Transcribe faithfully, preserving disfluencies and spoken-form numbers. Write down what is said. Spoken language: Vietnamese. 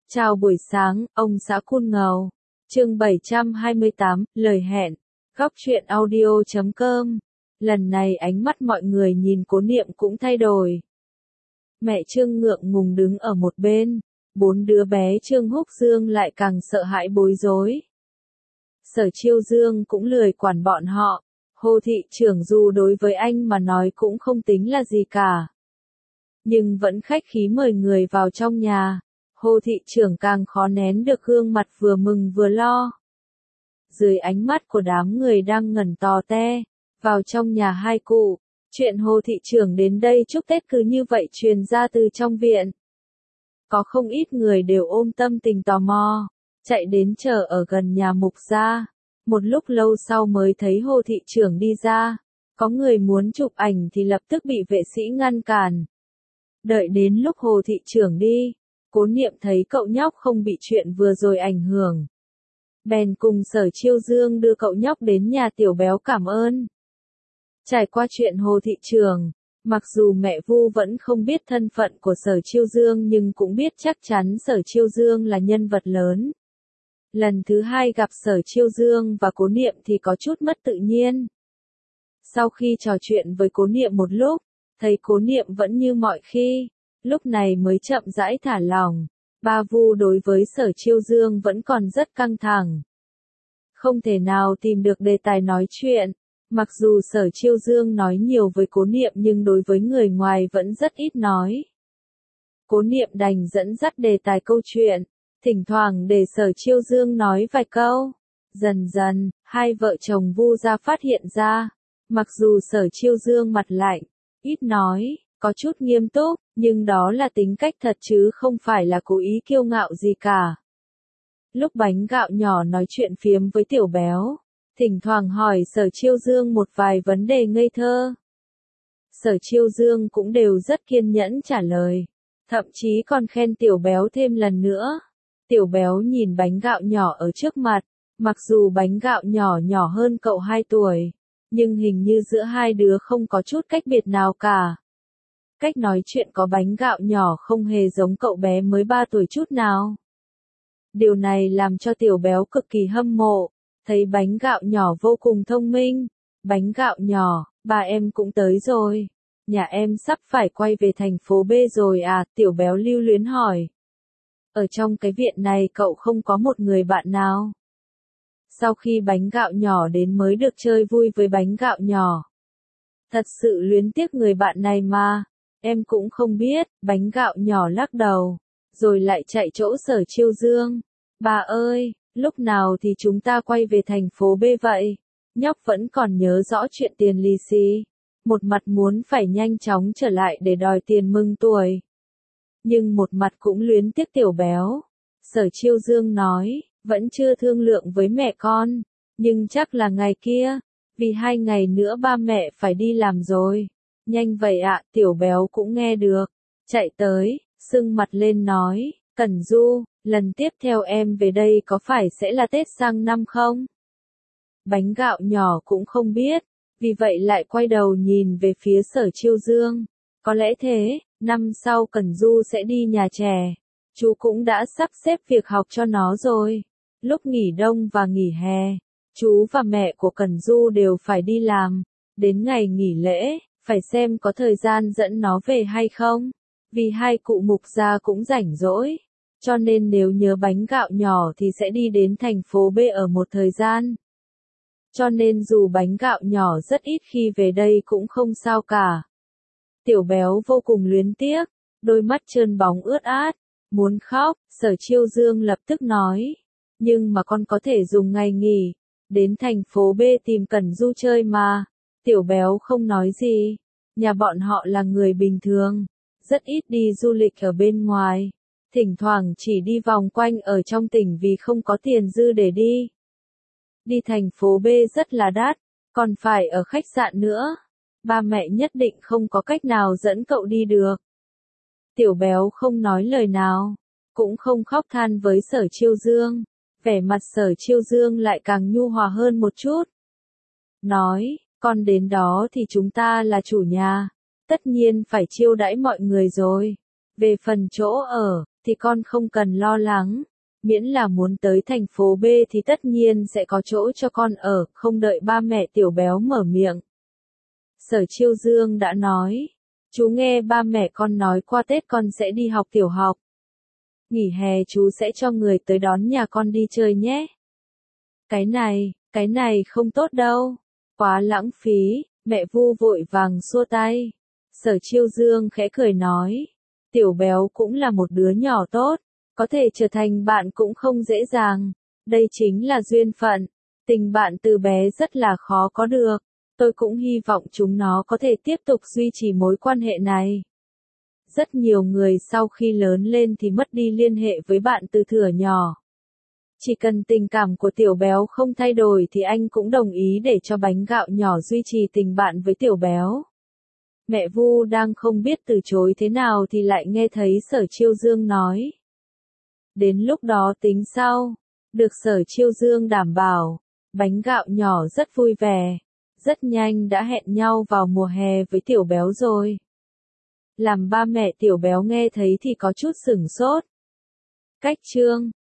Chào buổi sáng, ông xã Cun Ngầu. Chương bảy trăm hai mươi tám, lời hẹn. Góc truyện audio chấm com. Lần này ánh mắt mọi người nhìn Cố Niệm cũng thay đổi. Mẹ Trương ngượng ngùng đứng ở một bên, bốn đứa bé Trương Húc Dương lại càng sợ hãi bối rối. Sở Chiêu Dương cũng lười quản bọn họ, Hồ thị trưởng dù đối với anh mà nói cũng không tính là gì cả. Nhưng vẫn khách khí mời người vào trong nhà. Hồ thị trưởng càng khó nén được gương mặt vừa mừng vừa lo. Dưới ánh mắt của đám người đang ngẩn tò te, vào trong nhà hai cụ, chuyện Hồ thị trưởng đến đây chúc Tết cứ như vậy truyền ra từ trong viện. Có không ít người đều ôm tâm tình tò mò, chạy đến chờ ở gần nhà Mục gia. Một lúc lâu sau mới thấy Hồ thị trưởng đi ra, có người muốn chụp ảnh thì lập tức bị vệ sĩ ngăn cản. Đợi đến lúc Hồ thị trưởng đi, Cố Niệm thấy cậu nhóc không bị chuyện vừa rồi ảnh hưởng. Bèn cùng Sở Chiêu Dương đưa cậu nhóc đến nhà Tiểu Béo cảm ơn. Trải qua chuyện Hồ thị trưởng, mặc dù mẹ Vu vẫn không biết thân phận của Sở Chiêu Dương nhưng cũng biết chắc chắn Sở Chiêu Dương là nhân vật lớn. Lần thứ hai gặp Sở Chiêu Dương và Cố Niệm thì có chút mất tự nhiên. Sau khi trò chuyện với Cố Niệm một lúc, thấy Cố Niệm vẫn như mọi khi. Lúc này mới chậm rãi thả lỏng, ba Vu đối với Sở Chiêu Dương vẫn còn rất căng thẳng. Không thể nào tìm được đề tài nói chuyện, mặc dù Sở Chiêu Dương nói nhiều với Cố Niệm nhưng đối với người ngoài vẫn rất ít nói. Cố Niệm đành dẫn dắt đề tài câu chuyện, thỉnh thoảng để Sở Chiêu Dương nói vài câu. Dần dần, hai vợ chồng Vu gia phát hiện ra, mặc dù Sở Chiêu Dương mặt lạnh, ít nói, có chút nghiêm túc, nhưng đó là tính cách thật chứ không phải là cố ý kiêu ngạo gì cả. Lúc Bánh Gạo Nhỏ nói chuyện phiếm với Tiểu Béo, thỉnh thoảng hỏi Sở Chiêu Dương một vài vấn đề ngây thơ. Sở Chiêu Dương cũng đều rất kiên nhẫn trả lời, thậm chí còn khen Tiểu Béo thêm lần nữa. Tiểu Béo nhìn Bánh Gạo Nhỏ ở trước mặt, mặc dù Bánh Gạo Nhỏ nhỏ hơn cậu hai tuổi, nhưng hình như giữa hai đứa không có chút cách biệt nào cả. Cách nói chuyện có Bánh Gạo Nhỏ không hề giống cậu bé mới ba tuổi chút nào. Điều này làm cho Tiểu Béo cực kỳ hâm mộ, thấy Bánh Gạo Nhỏ vô cùng thông minh. Bánh Gạo Nhỏ, ba em cũng tới rồi. Nhà em sắp phải quay về thành phố B rồi à? Tiểu Béo lưu luyến hỏi. Ở trong cái viện này cậu không có một người bạn nào? Sau khi Bánh Gạo Nhỏ đến mới được chơi vui với Bánh Gạo Nhỏ. Thật sự luyến tiếc người bạn này mà. Em cũng không biết, Bánh Gạo Nhỏ lắc đầu, rồi lại chạy chỗ Sở Chiêu Dương. Bà ơi, lúc nào thì chúng ta quay về thành phố B vậy? Nhóc vẫn còn nhớ rõ chuyện tiền lì xì, một mặt muốn phải nhanh chóng trở lại để đòi tiền mừng tuổi. Nhưng một mặt cũng luyến tiếc Tiểu Béo. Sở Chiêu Dương nói, vẫn chưa thương lượng với mẹ con, nhưng chắc là ngày kia, vì hai ngày nữa ba mẹ phải đi làm rồi. Nhanh vậy ạ, Tiểu Béo cũng nghe được. Chạy tới, sưng mặt lên nói, Cẩn Du, lần tiếp theo em về đây có phải sẽ là Tết sang năm không? Bánh Gạo Nhỏ cũng không biết, vì vậy lại quay đầu nhìn về phía Sở Chiêu Dương. Có lẽ thế, năm sau Cẩn Du sẽ đi nhà trẻ. Chú cũng đã sắp xếp việc học cho nó rồi. Lúc nghỉ đông và nghỉ hè, chú và mẹ của Cẩn Du đều phải đi làm. Đến ngày nghỉ lễ, phải xem có thời gian dẫn nó về hay không, vì hai cụ Mục gia cũng rảnh rỗi, cho nên nếu nhớ Bánh Gạo Nhỏ thì sẽ đi đến thành phố B ở một thời gian. Cho nên dù Bánh Gạo Nhỏ rất ít khi về đây cũng không sao cả. Tiểu Béo vô cùng luyến tiếc, đôi mắt trơn bóng ướt át, muốn khóc. Sở Chiêu Dương lập tức nói, nhưng mà con có thể dùng ngày nghỉ, đến thành phố B tìm Cẩn Du chơi mà. Tiểu Béo không nói gì, nhà bọn họ là người bình thường, rất ít đi du lịch ở bên ngoài, thỉnh thoảng chỉ đi vòng quanh ở trong tỉnh vì không có tiền dư để đi. Đi thành phố B rất là đắt, còn phải ở khách sạn nữa, ba mẹ nhất định không có cách nào dẫn cậu đi được. Tiểu Béo không nói lời nào, cũng không khóc than với Sở Chiêu Dương, vẻ mặt Sở Chiêu Dương lại càng nhu hòa hơn một chút. Nói, con đến đó thì chúng ta là chủ nhà, tất nhiên phải chiêu đãi mọi người rồi. Về phần chỗ ở, thì con không cần lo lắng. Miễn là muốn tới thành phố B thì tất nhiên sẽ có chỗ cho con ở, không đợi ba mẹ Tiểu Béo mở miệng. Sở Chiêu Dương đã nói, chú nghe ba mẹ con nói qua Tết con sẽ đi học tiểu học. Nghỉ hè chú sẽ cho người tới đón nhà con đi chơi nhé. Cái này, cái này không tốt đâu. Quá lãng phí, mẹ Vu vội vàng xua tay. Sở Chiêu Dương khẽ cười nói, Tiểu Béo cũng là một đứa nhỏ tốt, có thể trở thành bạn cũng không dễ dàng. Đây chính là duyên phận, tình bạn từ bé rất là khó có được. Tôi cũng hy vọng chúng nó có thể tiếp tục duy trì mối quan hệ này. Rất nhiều người sau khi lớn lên thì mất đi liên hệ với bạn từ thuở nhỏ. Chỉ cần tình cảm của Tiểu Béo không thay đổi thì anh cũng đồng ý để cho bánh gạo nhỏ duy trì tình bạn với Tiểu Béo. Mẹ Vu đang không biết từ chối thế nào thì lại nghe thấy Sở Chiêu Dương nói. Đến lúc đó tính sau. Được Sở Chiêu Dương đảm bảo. Bánh gạo nhỏ rất vui vẻ. Rất nhanh đã hẹn nhau vào mùa hè với Tiểu Béo rồi. Làm ba mẹ Tiểu Béo nghe thấy thì có chút sửng sốt. Cách chương